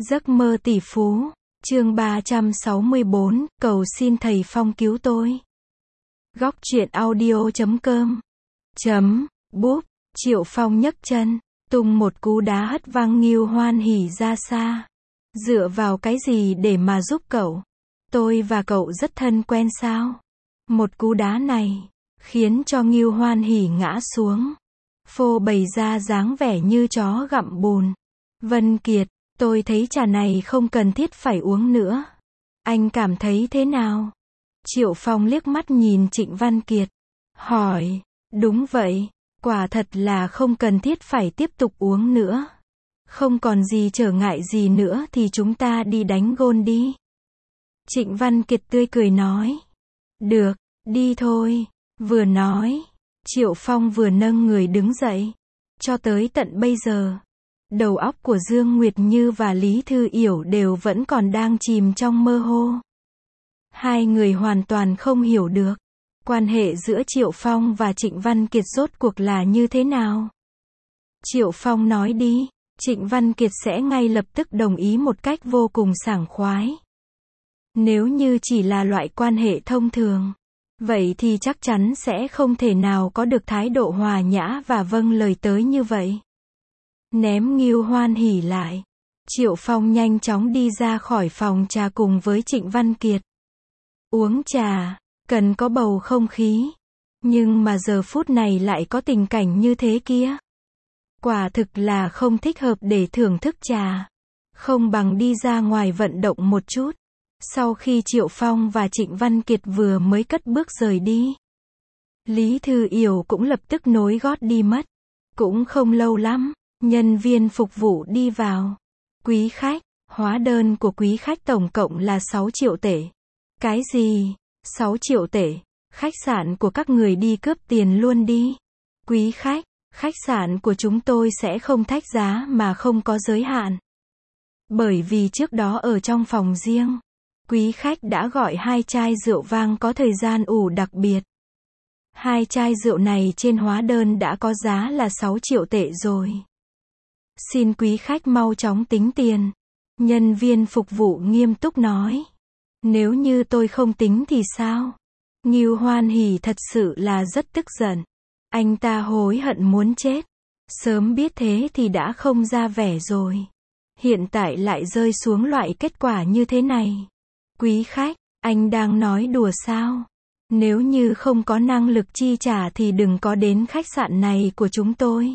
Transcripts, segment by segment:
Giấc mơ tỷ phú, chương 364, cầu xin thầy Phong cứu tôi. Góc truyện audio.com Búp, Triệu Phong nhấc chân, tung một cú đá hất văng Ngưu Hoan Hỉ ra xa. Dựa vào cái gì để mà giúp cậu? Tôi và cậu rất thân quen sao? Một cú đá này, khiến cho Ngưu Hoan Hỉ ngã xuống. Phô bày ra dáng vẻ như chó gặm bùn. Vân Kiệt, tôi thấy trà này không cần thiết phải uống nữa. Anh cảm thấy thế nào? Triệu Phong liếc mắt nhìn Trịnh Văn Kiệt. Hỏi, đúng vậy, quả thật là không cần thiết phải tiếp tục uống nữa. Không còn gì trở ngại gì nữa thì chúng ta đi đánh gôn đi. Trịnh Văn Kiệt tươi cười nói. Được, đi thôi. Vừa nói, Triệu Phong vừa nâng người đứng dậy. Cho tới tận bây giờ, đầu óc của Dương Nguyệt Như và Lý Thư Yểu đều vẫn còn đang chìm trong mơ hồ. Hai người hoàn toàn không hiểu được, quan hệ giữa Triệu Phong và Trịnh Văn Kiệt rốt cuộc là như thế nào. Triệu Phong nói đi, Trịnh Văn Kiệt sẽ ngay lập tức đồng ý một cách vô cùng sảng khoái. Nếu như chỉ là loại quan hệ thông thường, vậy thì chắc chắn sẽ không thể nào có được thái độ hòa nhã và vâng lời tới như vậy. Ném Ngưu Hoan Hỉ lại, Triệu Phong nhanh chóng đi ra khỏi phòng trà cùng với Trịnh Văn Kiệt. Uống trà, cần có bầu không khí. Nhưng mà giờ phút này lại có tình cảnh như thế kia. Quả thực là không thích hợp để thưởng thức trà. Không bằng đi ra ngoài vận động một chút. Sau khi Triệu Phong và Trịnh Văn Kiệt vừa mới cất bước rời đi, Lý Thư Yểu cũng lập tức nối gót đi mất. Cũng không lâu lắm, nhân viên phục vụ đi vào. Quý khách, hóa đơn của quý khách tổng cộng là 6 triệu tệ. Cái gì? 6 triệu tệ? Khách sạn của các người đi cướp tiền luôn đi. Quý khách, khách sạn của chúng tôi sẽ không thách giá mà không có giới hạn. Bởi vì trước đó ở trong phòng riêng, quý khách đã gọi 2 chai rượu vang có thời gian ủ đặc biệt. 2 chai rượu này trên hóa đơn đã có giá là 6 triệu tệ rồi. Xin quý khách mau chóng tính tiền. Nhân viên phục vụ nghiêm túc nói. Nếu như tôi không tính thì sao? Ngưu Hoan Hỉ thật sự là rất tức giận. Anh ta hối hận muốn chết. Sớm biết thế thì đã không ra vẻ rồi. Hiện tại lại rơi xuống loại kết quả như thế này. Quý khách, anh đang nói đùa sao? Nếu như không có năng lực chi trả thì đừng có đến khách sạn này của chúng tôi.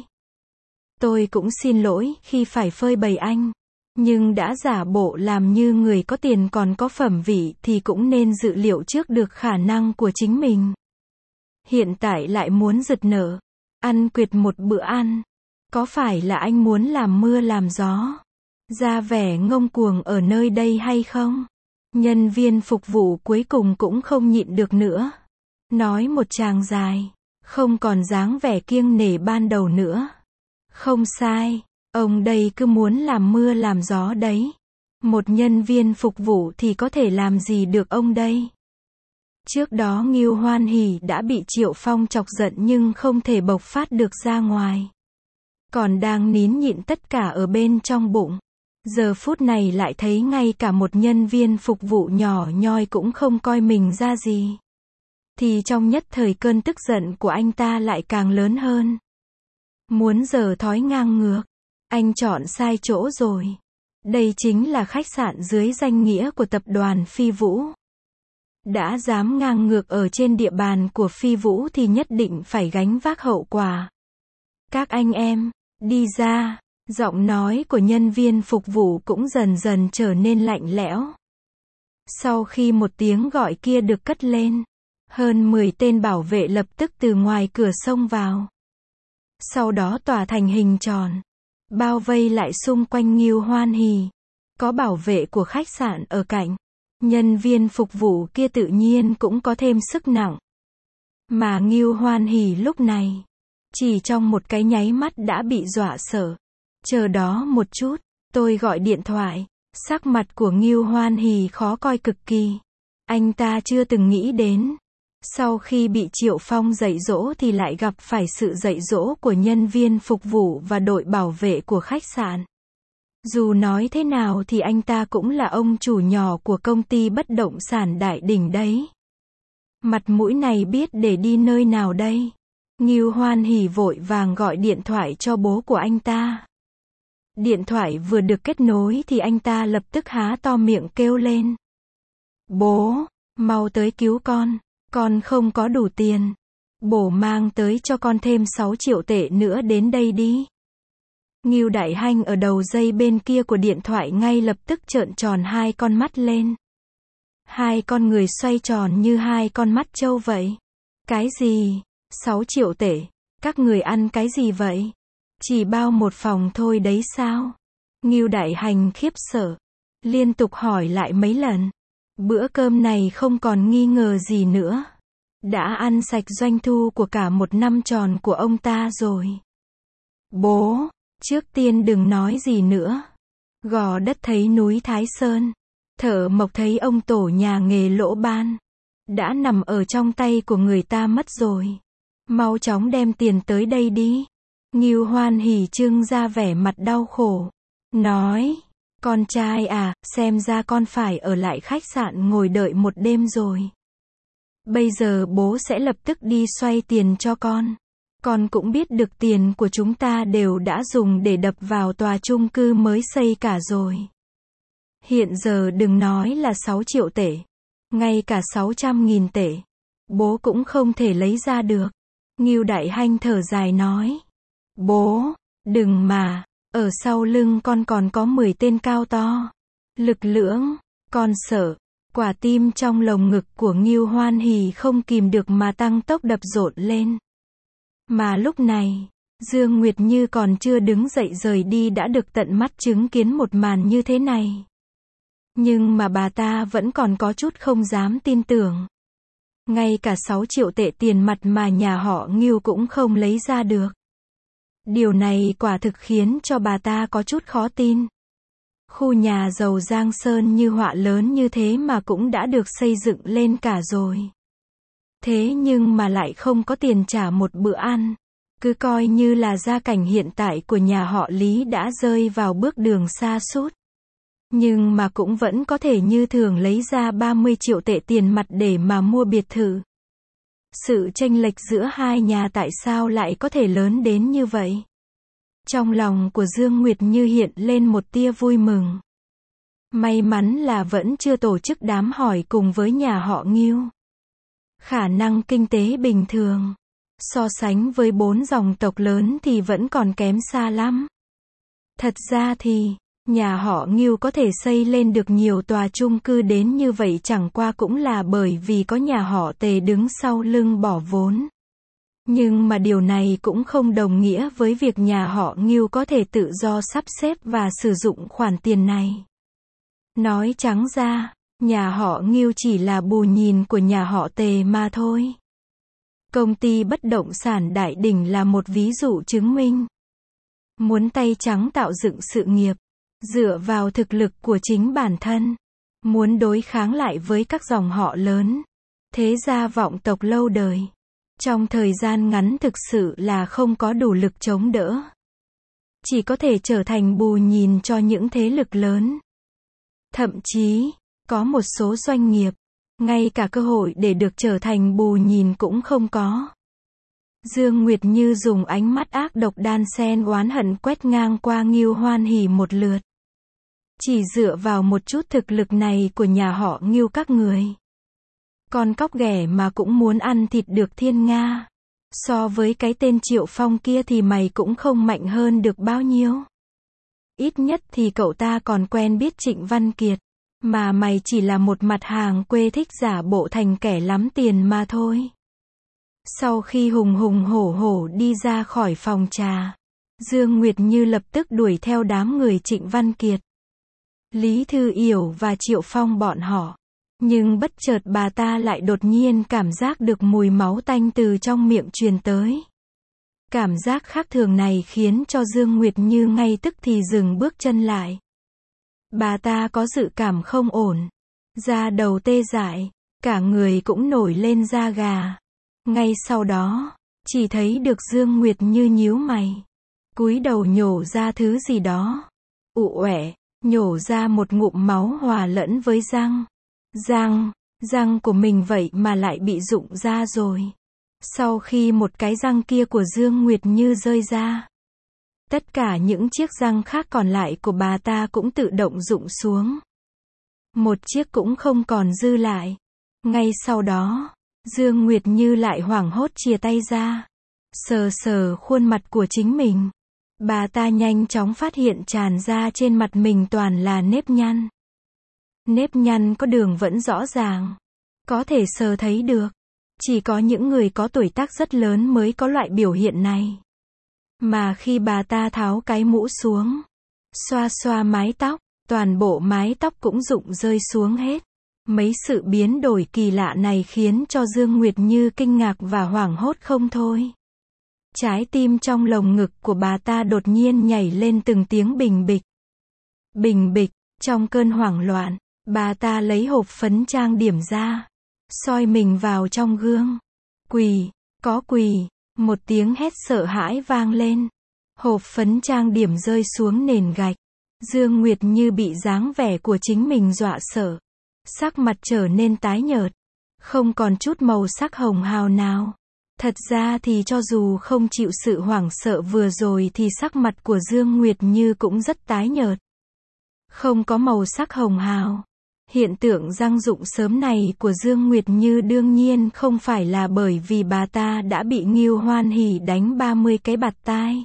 Tôi cũng xin lỗi khi phải phơi bày anh. Nhưng đã giả bộ làm như người có tiền còn có phẩm vị thì cũng nên dự liệu trước được khả năng của chính mình. Hiện tại lại muốn giật nợ, ăn quỵt một bữa ăn. Có phải là anh muốn làm mưa làm gió, ra vẻ ngông cuồng ở nơi đây hay không? Nhân viên phục vụ cuối cùng cũng không nhịn được nữa. Nói một tràng dài, không còn dáng vẻ kiêng nể ban đầu nữa. Không sai, ông đây cứ muốn làm mưa làm gió đấy. Một nhân viên phục vụ thì có thể làm gì được ông đây? Trước đó Ngưu Hoan Hỉ đã bị Triệu Phong chọc giận nhưng không thể bộc phát được ra ngoài. Còn đang nín nhịn tất cả ở bên trong bụng. Giờ phút này lại thấy ngay cả một nhân viên phục vụ nhỏ nhoi cũng không coi mình ra gì. Thì trong nhất thời cơn tức giận của anh ta lại càng lớn hơn. Muốn giở thói ngang ngược. Anh chọn sai chỗ rồi. Đây chính là khách sạn dưới danh nghĩa của tập đoàn Phi Vũ. Đã dám ngang ngược ở trên địa bàn của Phi Vũ thì nhất định phải gánh vác hậu quả. Các anh em, đi ra. Giọng nói của nhân viên phục vụ cũng dần dần trở nên lạnh lẽo. Sau khi một tiếng gọi kia được cất lên, hơn 10 tên bảo vệ lập tức từ ngoài cửa xông vào. Sau đó tỏa thành hình tròn, bao vây lại xung quanh Ngưu Hoan Hỉ. Có bảo vệ của khách sạn ở cạnh. Nhân viên phục vụ kia tự nhiên cũng có thêm sức nặng. Mà Ngưu Hoan Hỉ lúc này, chỉ trong một cái nháy mắt đã bị dọa sợ. Chờ đó một chút, tôi gọi điện thoại. Sắc mặt của Ngưu Hoan Hỉ khó coi cực kỳ. Anh ta chưa từng nghĩ đến. Sau khi bị Triệu Phong dạy dỗ thì lại gặp phải sự dạy dỗ của nhân viên phục vụ và đội bảo vệ của khách sạn. Dù nói thế nào thì anh ta cũng là ông chủ nhỏ của công ty bất động sản Đại Đỉnh đấy. Mặt mũi này biết để đi nơi nào đây? Ngưu hoan hỉ vội vàng gọi điện thoại cho bố của anh ta. Điện thoại vừa được kết nối thì anh ta lập tức há to miệng kêu lên. Bố, mau tới cứu con không có đủ tiền. Bố mang tới cho con thêm 6 triệu tệ nữa đến đây đi. Ngưu Đại Hanh ở đầu dây bên kia của điện thoại ngay lập tức trợn tròn hai con mắt lên. Hai con người xoay tròn như hai con mắt trâu vậy. Cái gì? 6 triệu tệ? Các người ăn cái gì vậy? Chỉ bao một phòng thôi đấy sao? Ngưu Đại Hành khiếp sợ, liên tục hỏi lại mấy lần. Bữa cơm này không còn nghi ngờ gì nữa. Đã ăn sạch doanh thu của cả một năm tròn của ông ta rồi. Bố, trước tiên đừng nói gì nữa. Gò đất thấy núi Thái Sơn. Thợ mộc thấy ông tổ nhà nghề lỗ ban. Đã nằm ở trong tay của người ta mất rồi. Mau chóng đem tiền tới đây đi. Ngưu hoan hỉ trưng ra vẻ mặt đau khổ. Nói, con trai à, xem ra con phải ở lại khách sạn ngồi đợi một đêm rồi. Bây giờ bố sẽ lập tức đi xoay tiền cho con. Con cũng biết được tiền của chúng ta đều đã dùng để đập vào tòa chung cư mới xây cả rồi. Hiện giờ đừng nói là 6 triệu tệ. Ngay cả 600.000 tệ. Bố cũng không thể lấy ra được. Ngưu Đại Hanh thở dài nói. Bố, đừng mà, ở sau lưng con còn có 10 tên cao to. Lực lưỡng, con sợ. Quả tim trong lồng ngực của Ngưu hoan hỉ không kìm được mà tăng tốc đập rộn lên. Mà lúc này, Dương Nguyệt Như còn chưa đứng dậy rời đi đã được tận mắt chứng kiến một màn như thế này. Nhưng mà bà ta vẫn còn có chút không dám tin tưởng. Ngay cả 6 triệu tệ tiền mặt mà nhà họ Ngưu cũng không lấy ra được. Điều này quả thực khiến cho bà ta có chút khó tin. Khu nhà giàu Giang Sơn như họa lớn như thế mà cũng đã được xây dựng lên cả rồi. Thế nhưng mà lại không có tiền trả một bữa ăn. Cứ coi như là gia cảnh hiện tại của nhà họ Lý đã rơi vào bước đường sa sút. Nhưng mà cũng vẫn có thể như thường lấy ra 30 triệu tệ tiền mặt để mà mua biệt thự. Sự chênh lệch giữa hai nhà tại sao lại có thể lớn đến như vậy? Trong lòng của Dương Nguyệt Như hiện lên một tia vui mừng. May mắn là vẫn chưa tổ chức đám hỏi cùng với nhà họ Ngưu. Khả năng kinh tế bình thường. So sánh với 4 dòng tộc lớn thì vẫn còn kém xa lắm. Thật ra thì, nhà họ Ngưu có thể xây lên được nhiều tòa chung cư đến như vậy chẳng qua cũng là bởi vì có nhà họ Tề đứng sau lưng bỏ vốn. Nhưng mà điều này cũng không đồng nghĩa với việc nhà họ Ngưu có thể tự do sắp xếp và sử dụng khoản tiền này. Nói trắng ra, nhà họ Ngưu chỉ là bù nhìn của nhà họ Tề mà thôi. Công ty bất động sản Đại Đỉnh là một ví dụ chứng minh. Muốn tay trắng tạo dựng sự nghiệp, dựa vào thực lực của chính bản thân, muốn đối kháng lại với các dòng họ lớn, thế gia vọng tộc lâu đời, trong thời gian ngắn thực sự là không có đủ lực chống đỡ. Chỉ có thể trở thành bù nhìn cho những thế lực lớn. Thậm chí, có một số doanh nghiệp, ngay cả cơ hội để được trở thành bù nhìn cũng không có. Dương Nguyệt Như dùng ánh mắt ác độc đan xen oán hận quét ngang qua Ngưu hoan hỉ một lượt. Chỉ dựa vào một chút thực lực này của nhà họ Ngưu các người. Con cóc ghẻ mà cũng muốn ăn thịt được thiên nga. So với cái tên Triệu Phong kia thì mày cũng không mạnh hơn được bao nhiêu. Ít nhất thì cậu ta còn quen biết Trịnh Văn Kiệt. Mà mày chỉ là một mặt hàng quê thích giả bộ thành kẻ lắm tiền mà thôi. Sau khi hùng hùng hổ hổ đi ra khỏi phòng trà, Dương Nguyệt Như lập tức đuổi theo đám người Trịnh Văn Kiệt, Lý Thư Yểu và Triệu Phong bọn họ. Nhưng bất chợt bà ta lại đột nhiên cảm giác được mùi máu tanh từ trong miệng truyền tới. Cảm giác khác thường này khiến cho Dương Nguyệt Như ngay tức thì dừng bước chân lại. Bà ta có dự cảm không ổn. Da đầu tê dại, cả người cũng nổi lên da gà. Ngay sau đó, chỉ thấy được Dương Nguyệt Như nhíu mày, cúi đầu nhổ ra thứ gì đó. ụ uể, nhổ ra một ngụm máu hòa lẫn với răng. Răng của mình vậy mà lại bị rụng ra rồi. Sau khi một cái răng kia của Dương Nguyệt Như rơi ra, tất cả những chiếc răng khác còn lại của bà ta cũng tự động rụng xuống. Một chiếc cũng không còn dư lại. Ngay sau đó, Dương Nguyệt Như lại hoảng hốt chìa tay ra, sờ sờ khuôn mặt của chính mình. Bà ta nhanh chóng phát hiện tràn ra trên mặt mình toàn là nếp nhăn. Nếp nhăn có đường vẫn rõ ràng, có thể sờ thấy được. Chỉ có những người có tuổi tác rất lớn mới có loại biểu hiện này. Mà khi bà ta tháo cái mũ xuống, xoa xoa mái tóc, toàn bộ mái tóc cũng rụng rơi xuống hết. Mấy sự biến đổi kỳ lạ này khiến cho Dương Nguyệt Như kinh ngạc và hoảng hốt không thôi. Trái tim trong lồng ngực của bà ta đột nhiên nhảy lên từng tiếng bình bịch. Bình bịch, trong cơn hoảng loạn, bà ta lấy hộp phấn trang điểm ra, soi mình vào trong gương. Quỳ, có quỳ, một tiếng hét sợ hãi vang lên. Hộp phấn trang điểm rơi xuống nền gạch. Dương Nguyệt Như bị dáng vẻ của chính mình dọa sợ. Sắc mặt trở nên tái nhợt, không còn chút màu sắc hồng hào nào. Thật ra thì cho dù không chịu sự hoảng sợ vừa rồi thì sắc mặt của Dương Nguyệt Như cũng rất tái nhợt. Không có màu sắc hồng hào. Hiện tượng răng rụng sớm này của Dương Nguyệt Như đương nhiên không phải là bởi vì bà ta đã bị Ngưu Hoan Hỷ đánh 30 cái bạt tai,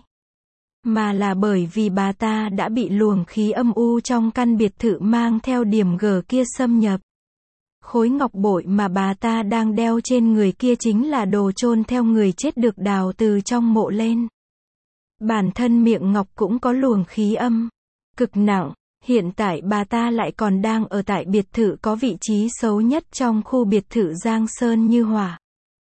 mà là bởi vì bà ta đã bị luồng khí âm u trong căn biệt thự mang theo điểm G kia xâm nhập. Khối ngọc bội mà bà ta đang đeo trên người kia chính là đồ chôn theo người chết được đào từ trong mộ lên. Bản thân miệng ngọc cũng có luồng khí âm cực nặng. Hiện tại bà ta lại còn đang ở tại biệt thự có vị trí xấu nhất trong khu biệt thự Giang Sơn Như Hỏa.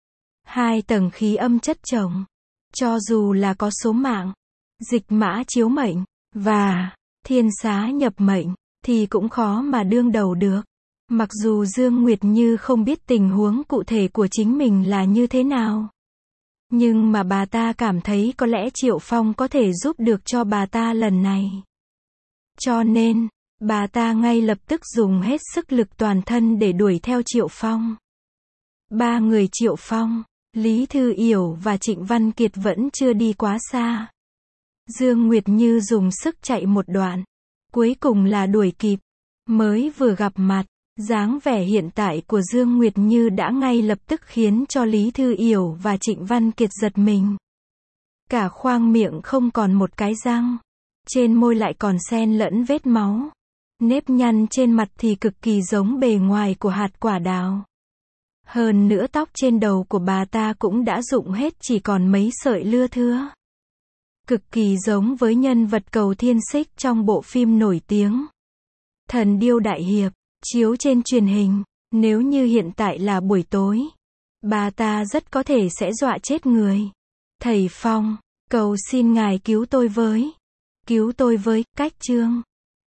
2 tầng khí âm chất chồng. Cho dù là có số mạng, dịch mã chiếu mệnh, và thiên xá nhập mệnh, thì cũng khó mà đương đầu được. Mặc dù Dương Nguyệt Như không biết tình huống cụ thể của chính mình là như thế nào, nhưng mà bà ta cảm thấy có lẽ Triệu Phong có thể giúp được cho bà ta lần này. Cho nên, bà ta ngay lập tức dùng hết sức lực toàn thân để đuổi theo Triệu Phong. 3 người Triệu Phong, Lý Thư Yểu và Trịnh Văn Kiệt vẫn chưa đi quá xa. Dương Nguyệt Như dùng sức chạy một đoạn, cuối cùng là đuổi kịp. Mới vừa gặp mặt, dáng vẻ hiện tại của Dương Nguyệt Như đã ngay lập tức khiến cho Lý Thư Yểu và Trịnh Văn Kiệt giật mình. Cả khoang miệng không còn một cái răng. Trên môi lại còn xen lẫn vết máu. Nếp nhăn trên mặt thì cực kỳ giống bề ngoài của hạt quả đào. Hơn nữa tóc trên đầu của bà ta cũng đã rụng hết, chỉ còn mấy sợi lưa thưa. Cực kỳ giống với nhân vật Cầu Thiên Xích trong bộ phim nổi tiếng Thần Điêu Đại Hiệp, chiếu trên truyền hình. Nếu như hiện tại là buổi tối, bà ta rất có thể sẽ dọa chết người. Thầy Phong, cầu xin ngài cứu tôi với. Cứu tôi với, cách chương.